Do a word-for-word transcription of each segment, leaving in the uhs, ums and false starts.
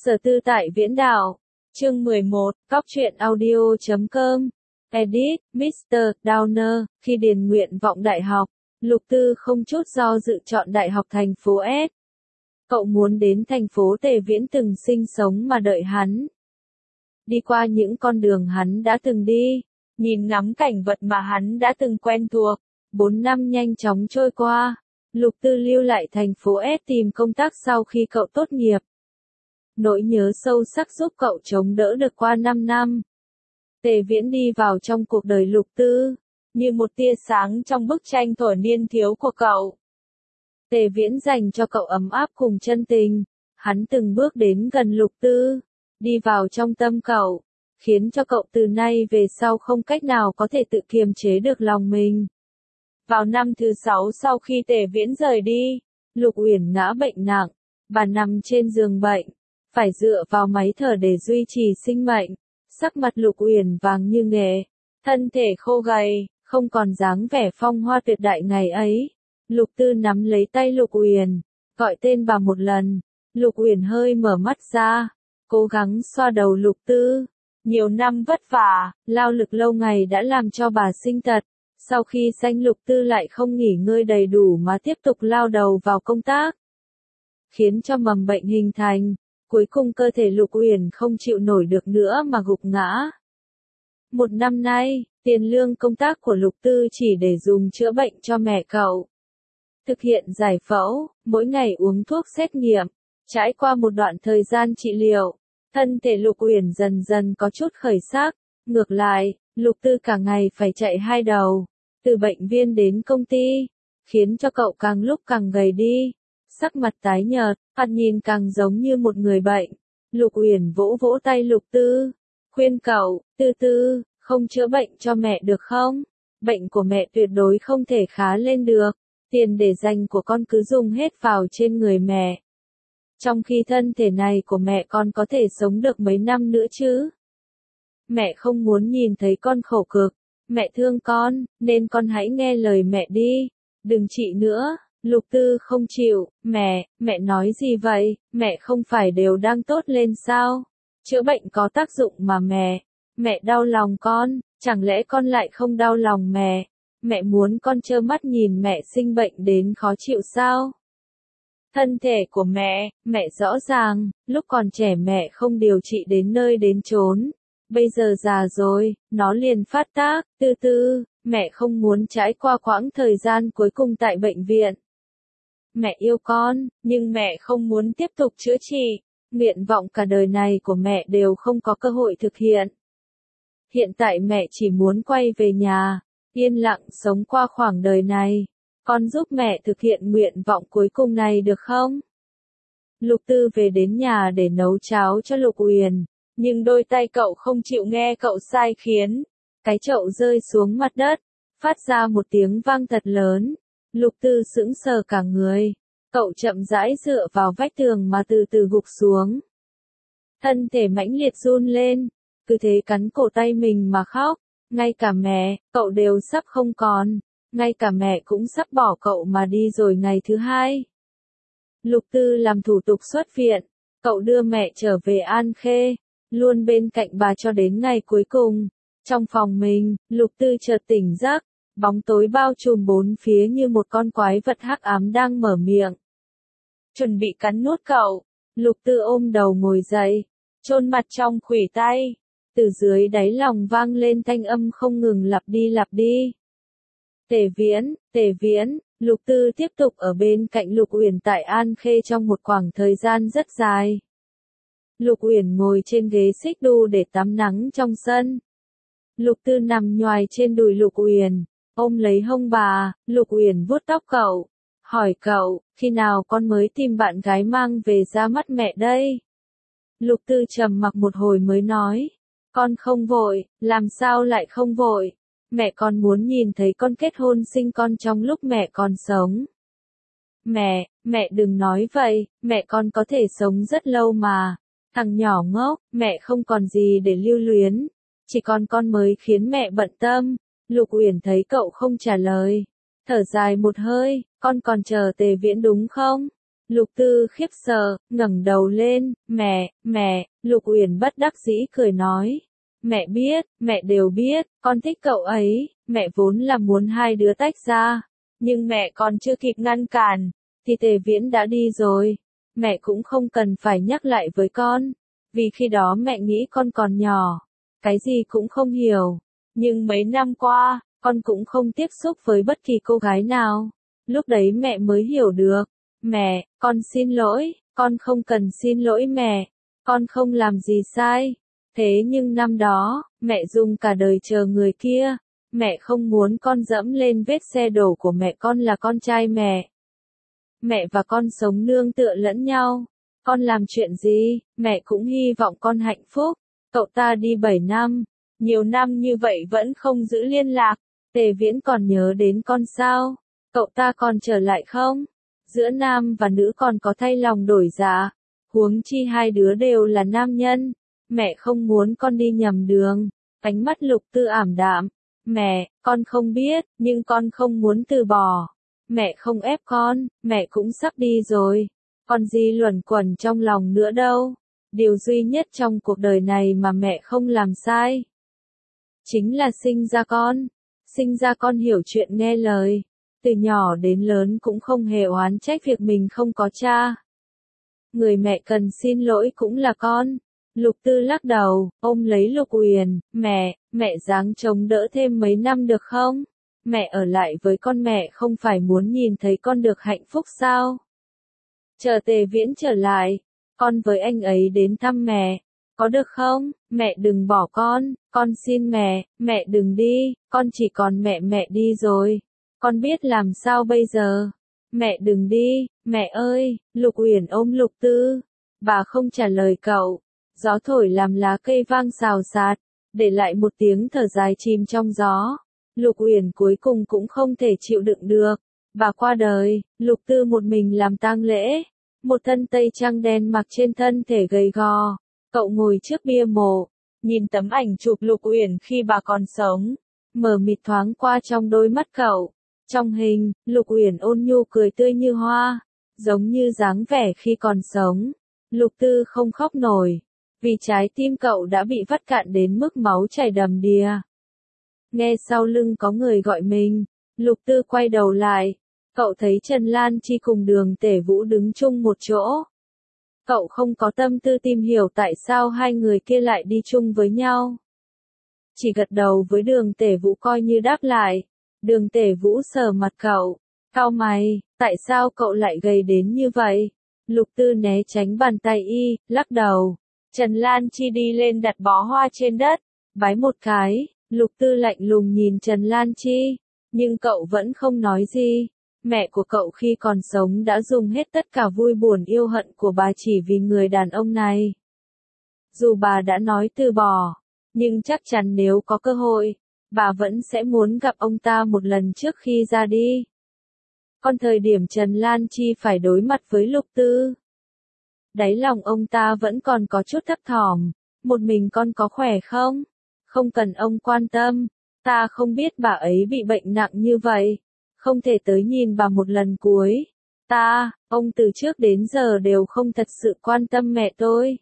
Sở tư tại Viễn Đảo. Chương mười một, cóc truyện audio chấm com. Edit, mít tơ Downer. Khi điền nguyện vọng đại học, Lục Tư không chút do dự chọn Đại học thành phố S. Cậu muốn đến thành phố Tề Viễn từng sinh sống mà đợi hắn. Đi qua những con đường hắn đã từng đi, nhìn ngắm cảnh vật mà hắn đã từng quen thuộc. Bốn năm nhanh chóng trôi qua, Lục Tư lưu lại thành phố S tìm công tác sau khi cậu tốt nghiệp. Nỗi nhớ sâu sắc giúp cậu chống đỡ được qua năm năm. Tề Viễn đi vào trong cuộc đời Lục Tư, như một tia sáng trong bức tranh thuở niên thiếu của cậu. Tề Viễn dành cho cậu ấm áp cùng chân tình, hắn từng bước đến gần Lục Tư, đi vào trong tâm cậu, khiến cho cậu từ nay về sau không cách nào có thể tự kiềm chế được lòng mình. Vào năm thứ sáu sau khi Tề Viễn rời đi, Lục Uyển ngã bệnh nặng, bà nằm trên giường bệnh, phải dựa vào máy thở để duy trì sinh mệnh. Sắc mặt Lục Uyển vàng như nghệ, thân thể khô gầy, không còn dáng vẻ phong hoa tuyệt đại ngày ấy. Lục Tư nắm lấy tay Lục Uyển, gọi tên bà một lần. Lục Uyển hơi mở mắt ra, cố gắng xoa đầu Lục Tư. Nhiều năm vất vả, lao lực lâu ngày đã làm cho bà sinh tật. Sau khi sanh Lục Tư lại không nghỉ ngơi đầy đủ mà tiếp tục lao đầu vào công tác, khiến cho mầm bệnh hình thành. Cuối cùng cơ thể Lục Uyển không chịu nổi được nữa mà gục ngã. Một năm nay, tiền lương công tác của Lục Tư chỉ để dùng chữa bệnh cho mẹ cậu. Thực hiện giải phẫu, mỗi ngày uống thuốc xét nghiệm. Trải qua một đoạn thời gian trị liệu, thân thể Lục Uyển dần dần có chút khởi sắc. Ngược lại, Lục Tư cả ngày phải chạy hai đầu, từ bệnh viện đến công ty, khiến cho cậu càng lúc càng gầy đi. Sắc mặt tái nhợt, mặt nhìn càng giống như một người bệnh. Lục Uyển vỗ vỗ tay Lục Tư, khuyên cậu, Tư Tư, không chữa bệnh cho mẹ được không? Bệnh của mẹ tuyệt đối không thể khá lên được. Tiền để dành của con cứ dùng hết vào trên người mẹ. Trong khi thân thể này của mẹ con có thể sống được mấy năm nữa chứ. Mẹ không muốn nhìn thấy con khổ cực. Mẹ thương con, nên con hãy nghe lời mẹ đi. Đừng trị nữa. Lục Tư không chịu. Mẹ, mẹ nói gì vậy? Mẹ không phải đều đang tốt lên sao? Chữa bệnh có tác dụng mà mẹ. Mẹ đau lòng con, chẳng lẽ con lại không đau lòng mẹ? Mẹ muốn con trơ mắt nhìn mẹ sinh bệnh đến khó chịu sao? Thân thể của mẹ, mẹ rõ ràng, lúc còn trẻ mẹ không điều trị đến nơi đến chốn. Bây giờ già rồi, nó liền phát tác. Tư Tư, mẹ không muốn trải qua quãng thời gian cuối cùng tại bệnh viện. Mẹ yêu con, nhưng mẹ không muốn tiếp tục chữa trị. Nguyện vọng cả đời này của mẹ đều không có cơ hội thực hiện. Hiện tại mẹ chỉ muốn quay về nhà, yên lặng sống qua khoảng đời này. Con giúp mẹ thực hiện nguyện vọng cuối cùng này được không? Lục Tư về đến nhà để nấu cháo cho Lục Uyển, nhưng đôi tay cậu không chịu nghe cậu sai khiến. Cái chậu rơi xuống mặt đất, phát ra một tiếng vang thật lớn. Lục Tư sững sờ cả người, cậu chậm rãi dựa vào vách tường mà từ từ gục xuống. Thân thể mãnh liệt run lên, cứ thế cắn cổ tay mình mà khóc. Ngay cả mẹ, cậu đều sắp không còn. Ngay cả mẹ cũng sắp bỏ cậu mà đi rồi ngày thứ hai. Lục Tư làm thủ tục xuất viện, cậu đưa mẹ trở về An Khê, luôn bên cạnh bà cho đến ngày cuối cùng. Trong phòng mình, Lục Tư chợt tỉnh giấc, bóng tối bao trùm bốn phía như một con quái vật hắc ám đang mở miệng. Chuẩn bị cắn nuốt cậu. Lục Tư ôm đầu ngồi dậy, chôn mặt trong khuỷu tay. Từ dưới đáy lòng vang lên thanh âm không ngừng lặp đi lặp đi. Tề Viễn, Tề Viễn. Lục Tư tiếp tục ở bên cạnh Lục Uyển tại An Khê trong một khoảng thời gian rất dài. Lục Uyển ngồi trên ghế xích đu để tắm nắng trong sân. Lục Tư nằm nhoài trên đùi Lục Uyển, ôm lấy hông bà. Lục Uyển vuốt tóc cậu, hỏi cậu, khi nào con mới tìm bạn gái mang về ra mắt mẹ đây? Lục Tư trầm mặc một hồi mới nói, con không vội. Làm sao lại không vội? Mẹ con muốn nhìn thấy con kết hôn sinh con trong lúc mẹ còn sống. Mẹ, mẹ đừng nói vậy, mẹ con có thể sống rất lâu mà. Thằng nhỏ ngốc, mẹ không còn gì để lưu luyến. Chỉ còn con mới khiến mẹ bận tâm. Lục Uyển thấy cậu không trả lời, thở dài một hơi, con còn chờ Tề Viễn đúng không? Lục Tư khiếp sợ, ngẩng đầu lên, mẹ, mẹ, Lục Uyển bất đắc dĩ cười nói. Mẹ biết, mẹ đều biết, con thích cậu ấy, mẹ vốn là muốn hai đứa tách ra. Nhưng mẹ còn chưa kịp ngăn cản, thì Tề Viễn đã đi rồi. Mẹ cũng không cần phải nhắc lại với con, vì khi đó mẹ nghĩ con còn nhỏ, cái gì cũng không hiểu. Nhưng mấy năm qua, con cũng không tiếp xúc với bất kỳ cô gái nào. Lúc đấy mẹ mới hiểu được. Mẹ, con xin lỗi, con không cần xin lỗi mẹ, con không làm gì sai. Thế nhưng năm đó, mẹ dùng cả đời chờ người kia. Mẹ không muốn con dẫm lên vết xe đổ của mẹ, con là con trai mẹ. Mẹ và con sống nương tựa lẫn nhau. Con làm chuyện gì, mẹ cũng hy vọng con hạnh phúc. Cậu ta đi bảy năm, nhiều năm như vậy vẫn không giữ liên lạc. Tề Viễn còn nhớ đến con sao? Cậu ta còn trở lại không? Giữa nam và nữ còn có thay lòng đổi dạ. Huống chi hai đứa đều là nam nhân. Mẹ không muốn con đi nhầm đường. Ánh mắt Lục Tư ảm đạm. Mẹ, con không biết, nhưng con không muốn từ bỏ. Mẹ không ép con, mẹ cũng sắp đi rồi. Còn gì luẩn quẩn trong lòng nữa đâu. Điều duy nhất trong cuộc đời này mà mẹ không làm sai, chính là sinh ra con. Sinh ra con hiểu chuyện nghe lời. Từ nhỏ đến lớn cũng không hề oán trách việc mình không có cha. Người mẹ cần xin lỗi cũng là con. Lục Tư lắc đầu, ôm lấy Lục Uyển, mẹ, mẹ ráng chống đỡ thêm mấy năm được không? Mẹ ở lại với con, mẹ không phải muốn nhìn thấy con được hạnh phúc sao? Chờ Tề Viễn trở lại, con với anh ấy đến thăm mẹ, có được không? Mẹ đừng bỏ con, con xin mẹ, mẹ đừng đi, con chỉ còn mẹ, mẹ đi rồi. Con biết làm sao bây giờ? Mẹ đừng đi, mẹ ơi. Lục Uyển ôm Lục Tư. Bà không trả lời cậu. Gió thổi làm lá cây vang xào xạc, để lại một tiếng thở dài chìm trong gió. Lục Uyển cuối cùng cũng không thể chịu đựng được. Bà qua đời, Lục Tư một mình làm tang lễ. Một thân tây trang đen mặc trên thân thể gầy gò. Cậu ngồi trước bia mộ, nhìn tấm ảnh chụp Lục Uyển khi bà còn sống. Mờ mịt thoáng qua trong đôi mắt cậu. Trong hình, Lục Uyển ôn nhu cười tươi như hoa, giống như dáng vẻ khi còn sống. Lục Tư không khóc nổi, vì trái tim cậu đã bị vắt cạn đến mức máu chảy đầm đìa. Nghe sau lưng có người gọi mình, Lục Tư quay đầu lại, cậu thấy Trần Lan Chi cùng Đường Tể Vũ đứng chung một chỗ. Cậu không có tâm tư tìm hiểu tại sao hai người kia lại đi chung với nhau. Chỉ gật đầu với Đường Tể Vũ coi như đáp lại. Đường Tể Vũ sờ mặt cậu, cau mày, tại sao cậu lại gầy đến như vậy? Lục Tư né tránh bàn tay y, lắc đầu. Trần Lan Chi đi lên đặt bó hoa trên đất, bái một cái. Lục Tư lạnh lùng nhìn Trần Lan Chi, nhưng cậu vẫn không nói gì. Mẹ của cậu khi còn sống đã dùng hết tất cả vui buồn yêu hận của bà chỉ vì người đàn ông này. Dù bà đã nói từ bỏ, nhưng chắc chắn nếu có cơ hội, bà vẫn sẽ muốn gặp ông ta một lần trước khi ra đi. Còn thời điểm Trần Lan Chi phải đối mặt với Lục Tư, đáy lòng ông ta vẫn còn có chút thấp thỏm. Một mình con có khỏe không? Không cần ông quan tâm. Ta không biết bà ấy bị bệnh nặng như vậy. Không thể tới nhìn bà một lần cuối. Ta, ông từ trước đến giờ đều không thật sự quan tâm mẹ tôi.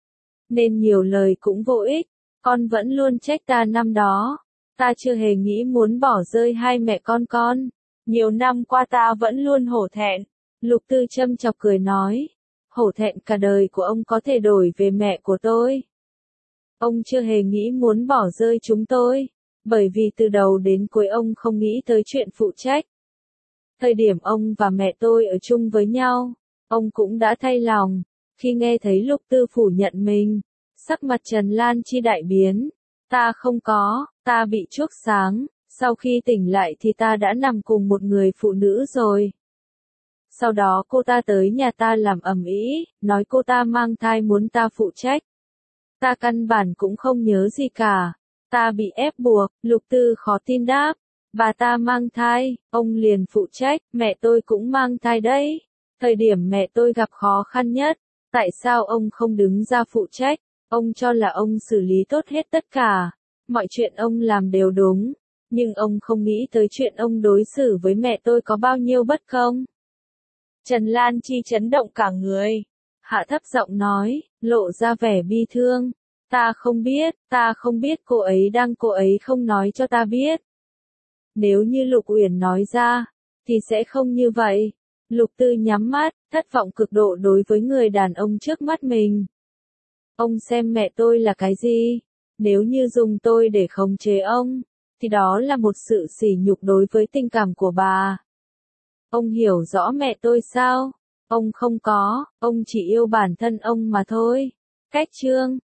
Nên nhiều lời cũng vô ích. Con vẫn luôn trách ta năm đó. Ta chưa hề nghĩ muốn bỏ rơi hai mẹ con con. Nhiều năm qua ta vẫn luôn hổ thẹn. Lục Tư châm chọc cười nói. Hổ thẹn cả đời của ông có thể đổi về mẹ của tôi. Ông chưa hề nghĩ muốn bỏ rơi chúng tôi. Bởi vì từ đầu đến cuối ông không nghĩ tới chuyện phụ trách. Thời điểm ông và mẹ tôi ở chung với nhau, ông cũng đã thay lòng. Khi nghe thấy Lục Tư phủ nhận mình, sắc mặt Trần Lan Chi đại biến. Ta không có, ta bị chuốc sáng, sau khi tỉnh lại thì ta đã nằm cùng một người phụ nữ rồi. Sau đó cô ta tới nhà ta làm ầm ĩ, nói cô ta mang thai muốn ta phụ trách. Ta căn bản cũng không nhớ gì cả. Ta bị ép buộc. Lục Tư khó tin đáp. Bà ta mang thai, ông liền phụ trách, mẹ tôi cũng mang thai đấy. Thời điểm mẹ tôi gặp khó khăn nhất, tại sao ông không đứng ra phụ trách? Ông cho là ông xử lý tốt hết tất cả. Mọi chuyện ông làm đều đúng. Nhưng ông không nghĩ tới chuyện ông đối xử với mẹ tôi có bao nhiêu bất công. Trần Lan Chi chấn động cả người. Hạ thấp giọng nói, lộ ra vẻ bi thương. Ta không biết, ta không biết cô ấy đang cô ấy không nói cho ta biết. Nếu như Lục Uyển nói ra, thì sẽ không như vậy. Lục Tư nhắm mắt, thất vọng cực độ đối với người đàn ông trước mắt mình. Ông xem mẹ tôi là cái gì? Nếu như dùng tôi để khống chế ông, thì đó là một sự sỉ nhục đối với tình cảm của bà. Ông hiểu rõ mẹ tôi sao? Ông không có, ông chỉ yêu bản thân ông mà thôi. Cách chương